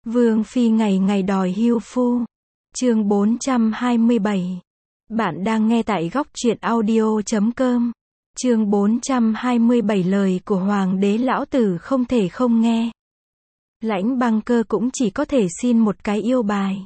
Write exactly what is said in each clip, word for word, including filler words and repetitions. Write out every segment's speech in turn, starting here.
Vương phi ngày ngày đòi hưu phu. Chương bốn trăm hai mươi bảy. Bạn đang nghe tại góc truyện audio chấm com. Chương bốn trăm hai mươi bảy lời của hoàng đế lão tử không thể không nghe. Lãnh Băng Cơ cũng chỉ có thể xin một cái yêu bài.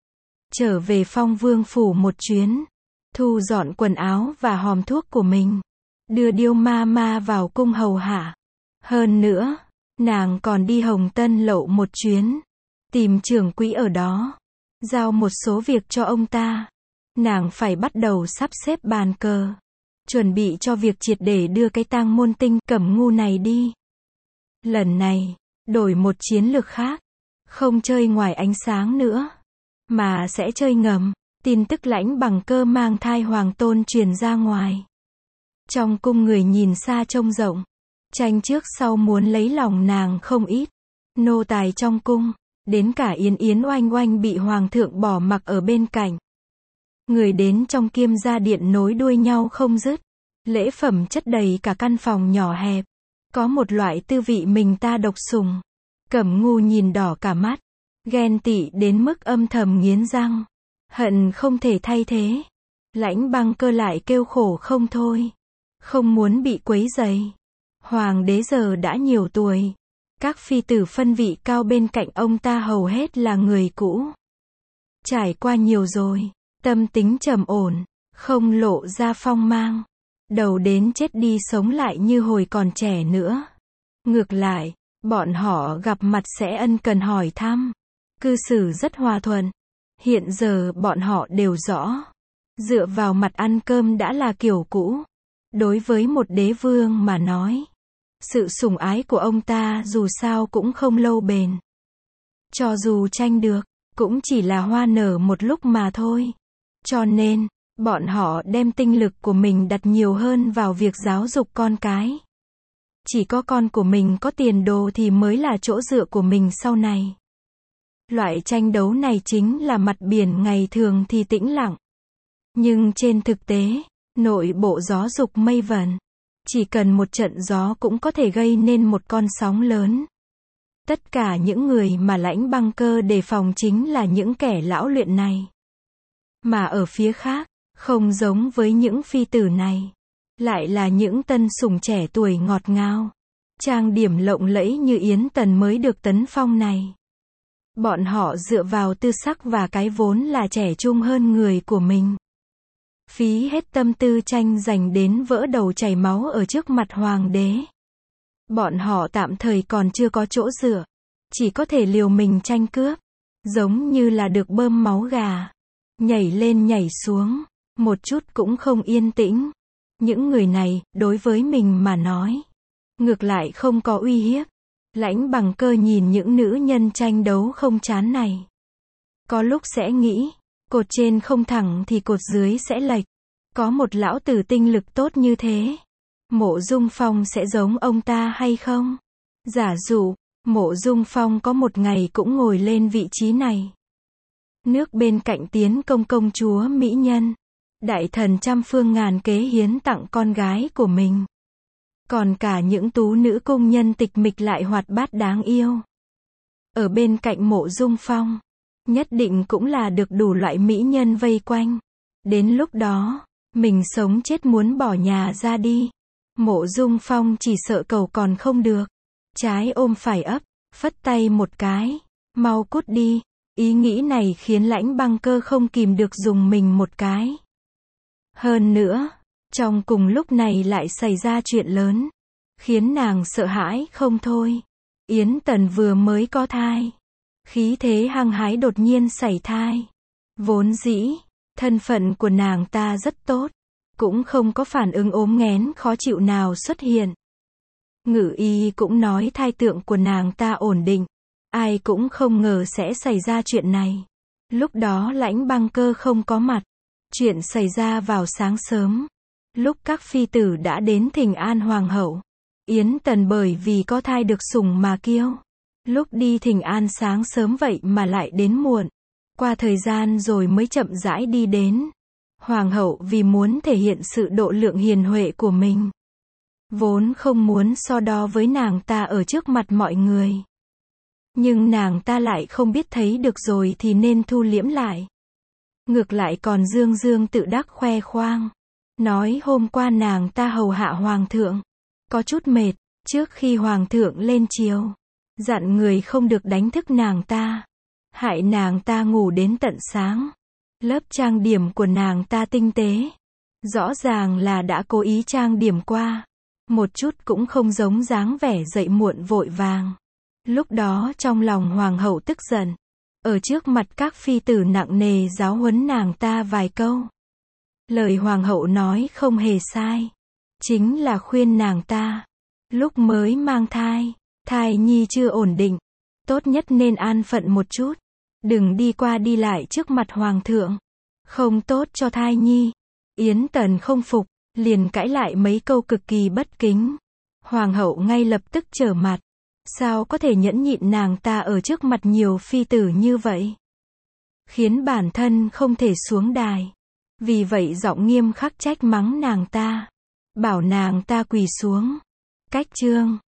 Trở về Phong Vương phủ một chuyến, thu dọn quần áo và hòm thuốc của mình, đưa Điêu ma ma vào cung hầu hạ. Hơn nữa, nàng còn đi Hồng Tân Lậu một chuyến, tìm trưởng quỹ ở đó, giao một số việc cho ông ta. Nàng phải bắt đầu sắp xếp bàn cờ, chuẩn bị cho việc triệt để đưa cái tang môn tinh Cẩm Ngu này đi. Lần này, đổi một chiến lược khác, không chơi ngoài ánh sáng nữa, mà sẽ chơi ngầm. Tin tức Lãnh Bằng Cơ mang thai hoàng tôn truyền ra ngoài. Trong cung người nhìn xa trông rộng, tranh trước sau muốn lấy lòng nàng không ít. Nô tài trong cung, đến cả Yến Yến Oanh Oanh bị hoàng thượng bỏ mặc ở bên cạnh. Người đến trong Kiêm gia điện nối đuôi nhau không dứt. Lễ phẩm chất đầy cả căn phòng nhỏ hẹp. Có một loại tư vị mình ta độc sủng. Cẩm Ngu nhìn đỏ cả mắt, ghen tị đến mức âm thầm nghiến răng, hận không thể thay thế. Lãnh Băng Cơ lại kêu khổ không thôi, không muốn bị quấy rầy. Hoàng đế giờ đã nhiều tuổi, các phi tử phân vị cao bên cạnh ông ta hầu hết là người cũ, trải qua nhiều rồi, tâm tính trầm ổn, không lộ ra phong mang, đầu đến chết đi sống lại như hồi còn trẻ nữa. Ngược lại, bọn họ gặp mặt sẽ ân cần hỏi thăm, cư xử rất hòa thuận. Hiện giờ bọn họ đều rõ, dựa vào mặt ăn cơm đã là kiểu cũ. Đối với một đế vương mà nói, sự sủng ái của ông ta dù sao cũng không lâu bền. Cho dù tranh được, cũng chỉ là hoa nở một lúc mà thôi. Cho nên, bọn họ đem tinh lực của mình đặt nhiều hơn vào việc giáo dục con cái. Chỉ có con của mình có tiền đồ thì mới là chỗ dựa của mình sau này. Loại tranh đấu này chính là mặt biển ngày thường thì tĩnh lặng. Nhưng trên thực tế, nội bộ gió dục mây vẩn. Chỉ cần một trận gió cũng có thể gây nên một con sóng lớn. Tất cả những người mà Lãnh Băng Cơ đề phòng chính là những kẻ lão luyện này. Mà ở phía khác, không giống với những phi tử này, lại là những tân sủng trẻ tuổi ngọt ngào, trang điểm lộng lẫy như Yến Tần mới được tấn phong này. Bọn họ dựa vào tư sắc và cái vốn là trẻ trung hơn người của mình, phí hết tâm tư tranh giành đến vỡ đầu chảy máu ở trước mặt hoàng đế. Bọn họ tạm thời còn chưa có chỗ dựa, chỉ có thể liều mình tranh cướp, giống như là được bơm máu gà, nhảy lên nhảy xuống, một chút cũng không yên tĩnh. Những người này, đối với mình mà nói, ngược lại không có uy hiếp. Lãnh Bằng Cơ nhìn những nữ nhân tranh đấu không chán này, có lúc sẽ nghĩ, cột trên không thẳng thì cột dưới sẽ lệch. Có một lão tử tinh lực tốt như thế, Mộ Dung Phong sẽ giống ông ta hay không? Giả dụ, Mộ Dung Phong có một ngày cũng ngồi lên vị trí này. Nước bên cạnh tiến công công chúa mỹ nhân, đại thần trăm phương ngàn kế hiến tặng con gái của mình. Còn cả những tú nữ cung nhân tịch mịch lại hoạt bát đáng yêu. Ở bên cạnh Mộ Dung Phong, nhất định cũng là được đủ loại mỹ nhân vây quanh. Đến lúc đó, mình sống chết muốn bỏ nhà ra đi. Mộ Dung Phong chỉ sợ cầu còn không được. Trái ôm phải ấp, phất tay một cái, mau cút đi. Ý nghĩ này khiến Lãnh Băng Cơ không kìm được dùng mình một cái. Hơn nữa, trong cùng lúc này lại xảy ra chuyện lớn, khiến nàng sợ hãi không thôi. Yến Tần vừa mới có thai, khí thế hăng hái đột nhiên xảy thai. Vốn dĩ, thân phận của nàng ta rất tốt, cũng không có phản ứng ốm nghén khó chịu nào xuất hiện. Ngự y cũng nói thai tượng của nàng ta ổn định, ai cũng không ngờ sẽ xảy ra chuyện này. Lúc đó Lãnh Băng Cơ không có mặt, chuyện xảy ra vào sáng sớm, lúc các phi tử đã đến thỉnh an hoàng hậu. Yến Tần bởi vì có thai được sủng mà kiêu. Lúc đi thỉnh an sáng sớm vậy mà lại đến muộn. Qua thời gian rồi mới chậm rãi đi đến. Hoàng hậu vì muốn thể hiện sự độ lượng hiền huệ của mình, vốn không muốn so đo với nàng ta ở trước mặt mọi người. Nhưng nàng ta lại không biết thấy được rồi thì nên thu liễm lại. Ngược lại còn dương dương tự đắc khoe khoang. Nói hôm qua nàng ta hầu hạ hoàng thượng. Có chút mệt, trước khi hoàng thượng lên chiều. Dặn người không được đánh thức nàng ta. Hại nàng ta ngủ đến tận sáng. Lớp trang điểm của nàng ta tinh tế. Rõ ràng là đã cố ý trang điểm qua. Một chút cũng không giống dáng vẻ dậy muộn vội vàng. Lúc đó trong lòng hoàng hậu tức giận. Ở trước mặt các phi tử nặng nề giáo huấn nàng ta vài câu. Lời hoàng hậu nói không hề sai. Chính là khuyên nàng ta. Lúc mới mang thai, thai nhi chưa ổn định. Tốt nhất nên an phận một chút. Đừng đi qua đi lại trước mặt hoàng thượng. Không tốt cho thai nhi. Yến Tần không phục, liền cãi lại mấy câu cực kỳ bất kính. Hoàng hậu ngay lập tức trở mặt. Sao có thể nhẫn nhịn nàng ta ở trước mặt nhiều phi tử như vậy? Khiến bản thân không thể xuống đài. Vì vậy giọng nghiêm khắc trách mắng nàng ta. Bảo nàng ta quỳ xuống. Cách chương